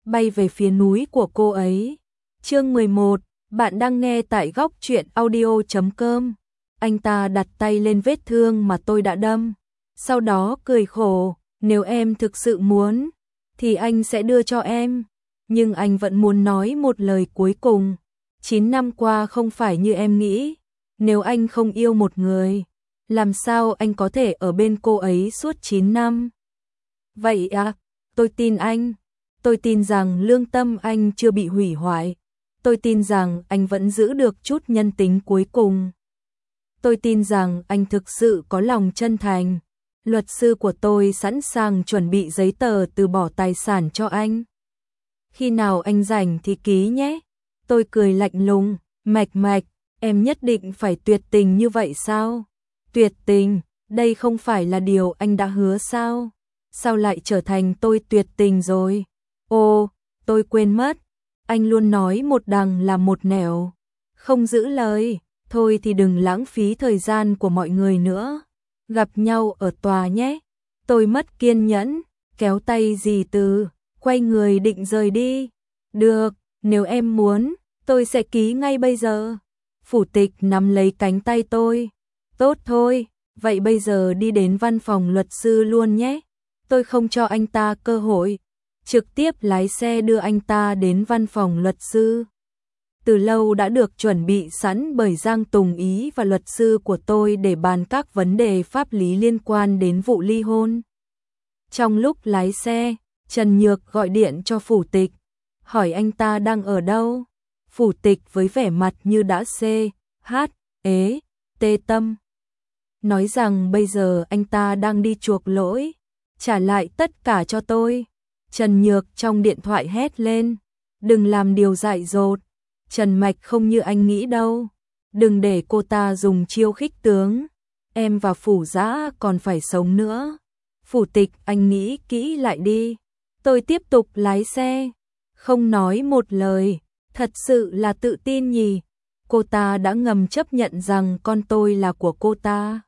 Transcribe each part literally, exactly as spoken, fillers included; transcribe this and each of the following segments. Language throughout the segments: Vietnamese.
bay về phía núi của cô ấy. Chương mười một, bạn đang nghe tại góc truyện audio chấm com. Anh ta đặt tay lên vết thương mà tôi đã đâm, sau đó cười khổ, nếu em thực sự muốn, thì anh sẽ đưa cho em. Nhưng anh vẫn muốn nói một lời cuối cùng. Chín năm qua không phải như em nghĩ. Nếu anh không yêu một người, làm sao anh có thể ở bên cô ấy suốt chín năm? Vậy à, tôi tin anh. Tôi tin rằng lương tâm anh chưa bị hủy hoại. Tôi tin rằng anh vẫn giữ được chút nhân tính cuối cùng. Tôi tin rằng anh thực sự có lòng chân thành. Luật sư của tôi sẵn sàng chuẩn bị giấy tờ từ bỏ tài sản cho anh. Khi nào anh rảnh thì ký nhé. Tôi cười lạnh lùng, mạch mạch, em nhất định phải tuyệt tình như vậy sao? Tuyệt tình, đây không phải là điều anh đã hứa sao? Sao lại trở thành tôi tuyệt tình rồi? Ồ, tôi quên mất, anh luôn nói một đằng là một nẻo, không giữ lời, thôi thì đừng lãng phí thời gian của mọi người nữa. Gặp nhau ở tòa nhé. Tôi mất kiên nhẫn, kéo tay dì Từ, quay người định rời đi. Được, nếu em muốn, tôi sẽ ký ngay bây giờ. Phủ tịch nắm lấy cánh tay tôi. Tốt thôi, vậy bây giờ đi đến văn phòng luật sư luôn nhé. Tôi không cho anh ta cơ hội, trực tiếp lái xe đưa anh ta đến văn phòng luật sư. Từ lâu đã được chuẩn bị sẵn bởi Giang Tùng Ý và luật sư của tôi để bàn các vấn đề pháp lý liên quan đến vụ ly hôn. Trong lúc lái xe, Trần Nhược gọi điện cho phủ tịch, hỏi anh ta đang ở đâu. Phủ tịch với vẻ mặt như đã xê, hát, ế, tê tâm, nói rằng bây giờ anh ta đang đi chuộc lỗi, trả lại tất cả cho tôi. Trần Nhược trong điện thoại hét lên, đừng làm điều dại dột, Trần Mạch không như anh nghĩ đâu, đừng để cô ta dùng chiêu khích tướng, em và Phủ Dã còn phải sống nữa. Phủ tịch, anh nghĩ kỹ lại đi. Tôi tiếp tục lái xe, không nói một lời, thật sự là tự tin nhỉ. Cô ta đã ngầm chấp nhận rằng con tôi là của cô ta.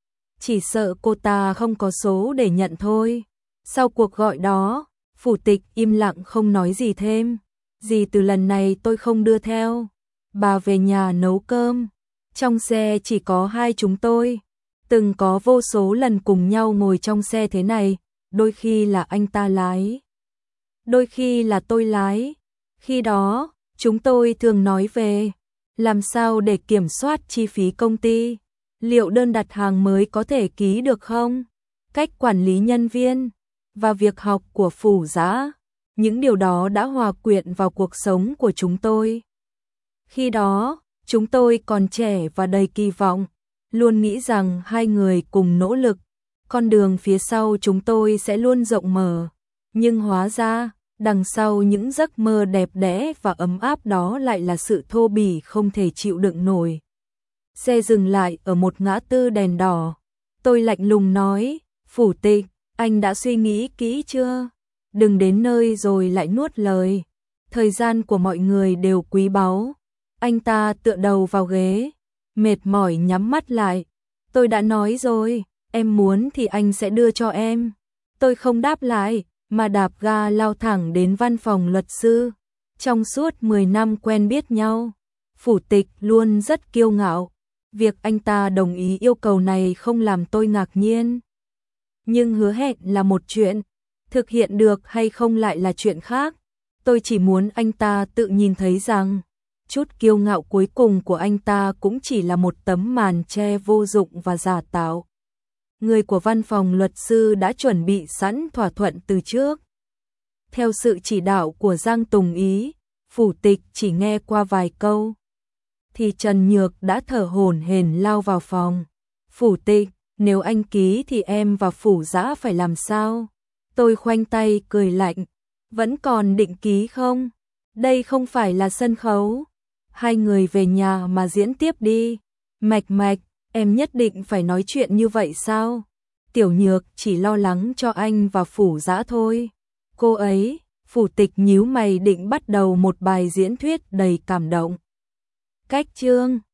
Chỉ sợ cô ta không có số để nhận thôi. Sau cuộc gọi đó, phủ tịch im lặng không nói gì thêm. Dì Từ lần này tôi không đưa theo. Bà về nhà nấu cơm. Trong xe chỉ có hai chúng tôi. Từng có vô số lần cùng nhau ngồi trong xe thế này. Đôi khi là anh ta lái, đôi khi là tôi lái. Khi đó, chúng tôi thường nói về làm sao để kiểm soát chi phí công ty. Liệu đơn đặt hàng mới có thể ký được không? Cách quản lý nhân viên và việc học của Phủ Dã. Những điều đó đã hòa quyện vào cuộc sống của chúng tôi. Khi đó, chúng tôi còn trẻ và đầy kỳ vọng, luôn nghĩ rằng hai người cùng nỗ lực, con đường phía sau chúng tôi sẽ luôn rộng mở. Nhưng hóa ra, đằng sau những giấc mơ đẹp đẽ và ấm áp đó lại là sự thô bỉ không thể chịu đựng nổi. Xe dừng lại ở một ngã tư đèn đỏ. Tôi lạnh lùng nói, phủ tịch, anh đã suy nghĩ kỹ chưa? Đừng đến nơi rồi lại nuốt lời. Thời gian của mọi người đều quý báu. Anh ta tựa đầu vào ghế, mệt mỏi nhắm mắt lại. Tôi đã nói rồi, em muốn thì anh sẽ đưa cho em. Tôi không đáp lại, mà đạp ga lao thẳng đến văn phòng luật sư. Trong suốt mười năm quen biết nhau, phủ tịch luôn rất kiêu ngạo. Việc anh ta đồng ý yêu cầu này không làm tôi ngạc nhiên. Nhưng hứa hẹn là một chuyện, thực hiện được hay không lại là chuyện khác. Tôi chỉ muốn anh ta tự nhìn thấy rằng chút kiêu ngạo cuối cùng của anh ta cũng chỉ là một tấm màn che vô dụng và giả tạo. Người của văn phòng luật sư đã chuẩn bị sẵn thỏa thuận từ trước. Theo sự chỉ đạo của Giang Tùng Ý, phủ tịch chỉ nghe qua vài câu, thì Trần Nhược đã thở hổn hển lao vào phòng. Phủ tịch, nếu anh ký thì em và Phủ Dã phải làm sao? Tôi khoanh tay cười lạnh, vẫn còn định ký không? Đây không phải là sân khấu. Hai người về nhà mà diễn tiếp đi. Mạch mạch, em nhất định phải nói chuyện như vậy sao? Tiểu Nhược chỉ lo lắng cho anh và Phủ Dã thôi. Cô ấy, phủ tịch nhíu mày định bắt đầu một bài diễn thuyết đầy cảm động. Cách chương